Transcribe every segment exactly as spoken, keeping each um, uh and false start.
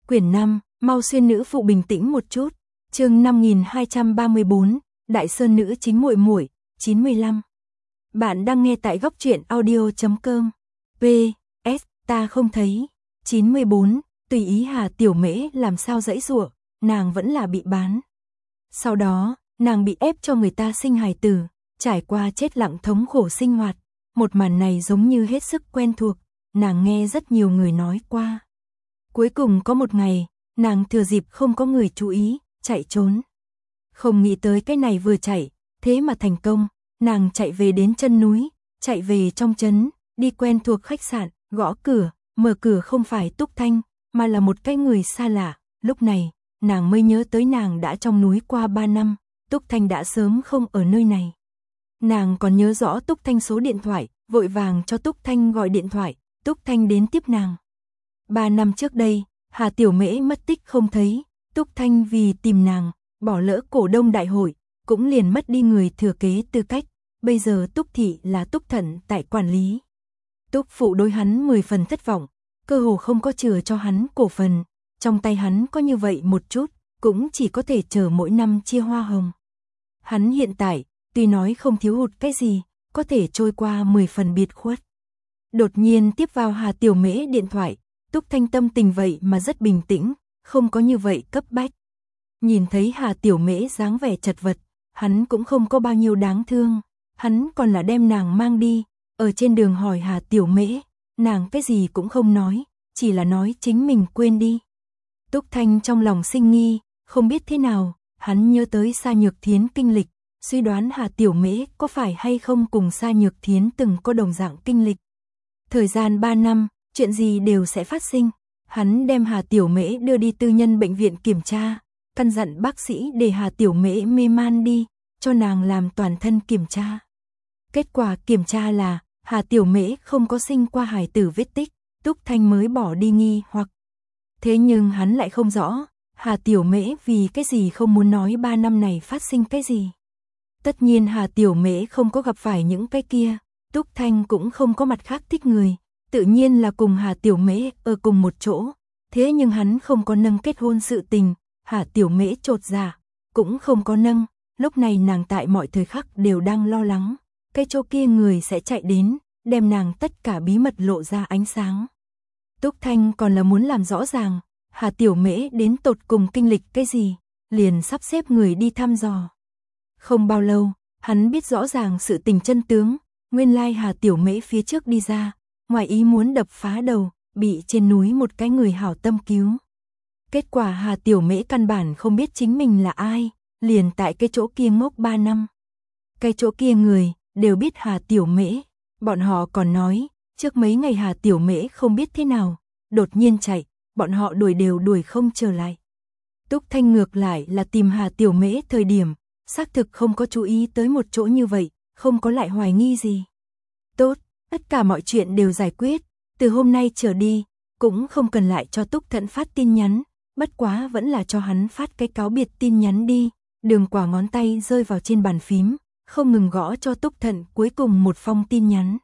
Quyển năm, mau xuyên nữ phụ bình tĩnh một chút. Chương năm nghìn hai trăm ba mươi bốn, Đại Sơn nữ chính muội muội, chín mươi lăm. Bạn đang nghe tại góc truyện audio chấm com. P S ta không thấy. chín mươi bốn, tùy ý Hà Tiểu Mễ làm sao giãy giụa, nàng vẫn là bị bán. Sau đó, nàng bị ép cho người ta sinh hài tử, trải qua chết lặng thống khổ sinh hoạt. Một màn này giống như hết sức quen thuộc, nàng nghe rất nhiều người nói qua. Cuối cùng có một ngày, nàng thừa dịp không có người chú ý, chạy trốn. Không nghĩ tới cái này vừa chạy, thế mà thành công, nàng chạy về đến chân núi, chạy về trong trấn, đi quen thuộc khách sạn, gõ cửa, mở cửa không phải Túc Thanh, mà là một cái người xa lạ. Lúc này, nàng mới nhớ tới nàng đã trong núi qua ba năm, Túc Thanh đã sớm không ở nơi này. Nàng còn nhớ rõ Túc Thanh số điện thoại, vội vàng cho Túc Thanh gọi điện thoại, Túc Thanh đến tiếp nàng. Ba năm trước đây, Hà Tiểu Mễ mất tích không thấy, Túc Thanh vì tìm nàng, bỏ lỡ cổ đông đại hội, cũng liền mất đi người thừa kế tư cách, bây giờ Túc Thị là Túc Thận tại quản lý. Túc Phụ đối hắn mười phần thất vọng, cơ hồ không có chừa cho hắn cổ phần, trong tay hắn có như vậy một chút, cũng chỉ có thể chờ mỗi năm chia hoa hồng. Hắn hiện tại, tuy nói không thiếu hụt cái gì, có thể trôi qua mười phần biệt khuất. Đột nhiên tiếp vào Hà Tiểu Mễ điện thoại, Túc Thanh tâm tình vậy mà rất bình tĩnh, không có như vậy cấp bách. Nhìn thấy Hà Tiểu Mễ dáng vẻ chật vật, hắn cũng không có bao nhiêu đáng thương, hắn còn là đem nàng mang đi, ở trên đường hỏi Hà Tiểu Mễ, nàng cái gì cũng không nói, chỉ là nói chính mình quên đi. Túc Thanh trong lòng sinh nghi, không biết thế nào, hắn nhớ tới Sa Nhược Thiến kinh lịch, suy đoán Hà Tiểu Mễ có phải hay không cùng Sa Nhược Thiến từng có đồng dạng kinh lịch. Thời gian ba năm, chuyện gì đều sẽ phát sinh. Hắn đem Hà Tiểu Mễ đưa đi tư nhân bệnh viện kiểm tra, căn dặn bác sĩ để Hà Tiểu Mễ mê man đi, cho nàng làm toàn thân kiểm tra. Kết quả kiểm tra là Hà Tiểu Mễ không có sinh qua hài tử vết tích, Túc Thanh mới bỏ đi nghi hoặc. Thế nhưng hắn lại không rõ, Hà Tiểu Mễ vì cái gì không muốn nói ba năm này phát sinh cái gì. Tất nhiên Hà Tiểu Mễ không có gặp phải những cái kia, Túc Thanh cũng không có mặt khác thích người, tự nhiên là cùng Hà Tiểu Mễ ở cùng một chỗ. Thế nhưng hắn không có nâng kết hôn sự tình, Hà Tiểu Mễ chột dạ, cũng không có nâng. Lúc này nàng tại mọi thời khắc đều đang lo lắng, cái chỗ kia người sẽ chạy đến, đem nàng tất cả bí mật lộ ra ánh sáng. Túc Thanh còn là muốn làm rõ ràng, Hà Tiểu Mễ đến tột cùng kinh lịch cái gì, liền sắp xếp người đi thăm dò. Không bao lâu, hắn biết rõ ràng sự tình chân tướng, nguyên lai Hà Tiểu Mễ phía trước đi ra, ngoài ý muốn đập phá đầu, bị trên núi một cái người hảo tâm cứu. Kết quả Hà Tiểu Mễ căn bản không biết chính mình là ai, liền tại cái chỗ kia ngốc ba năm. Cái chỗ kia người, đều biết Hà Tiểu Mễ, bọn họ còn nói, trước mấy ngày Hà Tiểu Mễ không biết thế nào, đột nhiên chạy, bọn họ đuổi đều đuổi không trở lại. Túc Thanh ngược lại là tìm Hà Tiểu Mễ thời điểm, xác thực không có chú ý tới một chỗ như vậy, không có lại hoài nghi gì. Tốt, tất cả mọi chuyện đều giải quyết, từ hôm nay trở đi, cũng không cần lại cho Túc Thận phát tin nhắn, bất quá vẫn là cho hắn phát cái cáo biệt tin nhắn đi. Đường Quả ngón tay rơi vào trên bàn phím, không ngừng gõ cho Túc Thận cuối cùng một phong tin nhắn.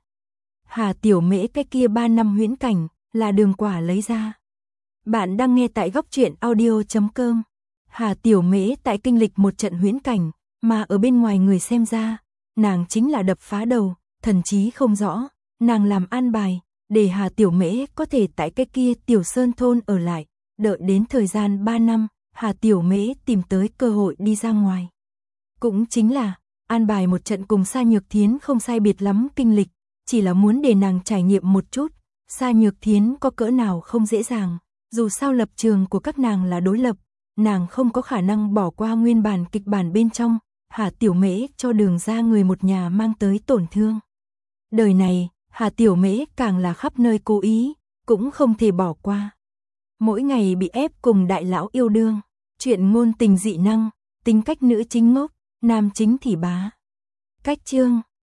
Hà Tiểu Mễ cái kia ba năm huyễn cảnh, là Đường Quả lấy ra. Bạn đang nghe tại góc truyện audio chấm com. Hà Tiểu Mễ tại kinh lịch một trận huyễn cảnh, mà ở bên ngoài người xem ra, nàng chính là đập phá đầu, thần trí không rõ, nàng làm an bài, để Hà Tiểu Mễ có thể tại cái kia Tiểu Sơn thôn ở lại, đợi đến thời gian ba năm, Hà Tiểu Mễ tìm tới cơ hội đi ra ngoài. Cũng chính là, an bài một trận cùng Sa Nhược Thiến không sai biệt lắm kinh lịch, chỉ là muốn để nàng trải nghiệm một chút, Sa Nhược Thiến có cỡ nào không dễ dàng, dù sao lập trường của các nàng là đối lập, nàng không có khả năng bỏ qua nguyên bản kịch bản bên trong, Hà Tiểu Mễ cho Đường ra người một nhà mang tới tổn thương. Đời này, Hà Tiểu Mễ càng là khắp nơi cố ý, cũng không thể bỏ qua. Mỗi ngày bị ép cùng đại lão yêu đương, chuyện ngôn tình dị năng, tính cách nữ chính ngốc, nam chính thì bá. Cách chương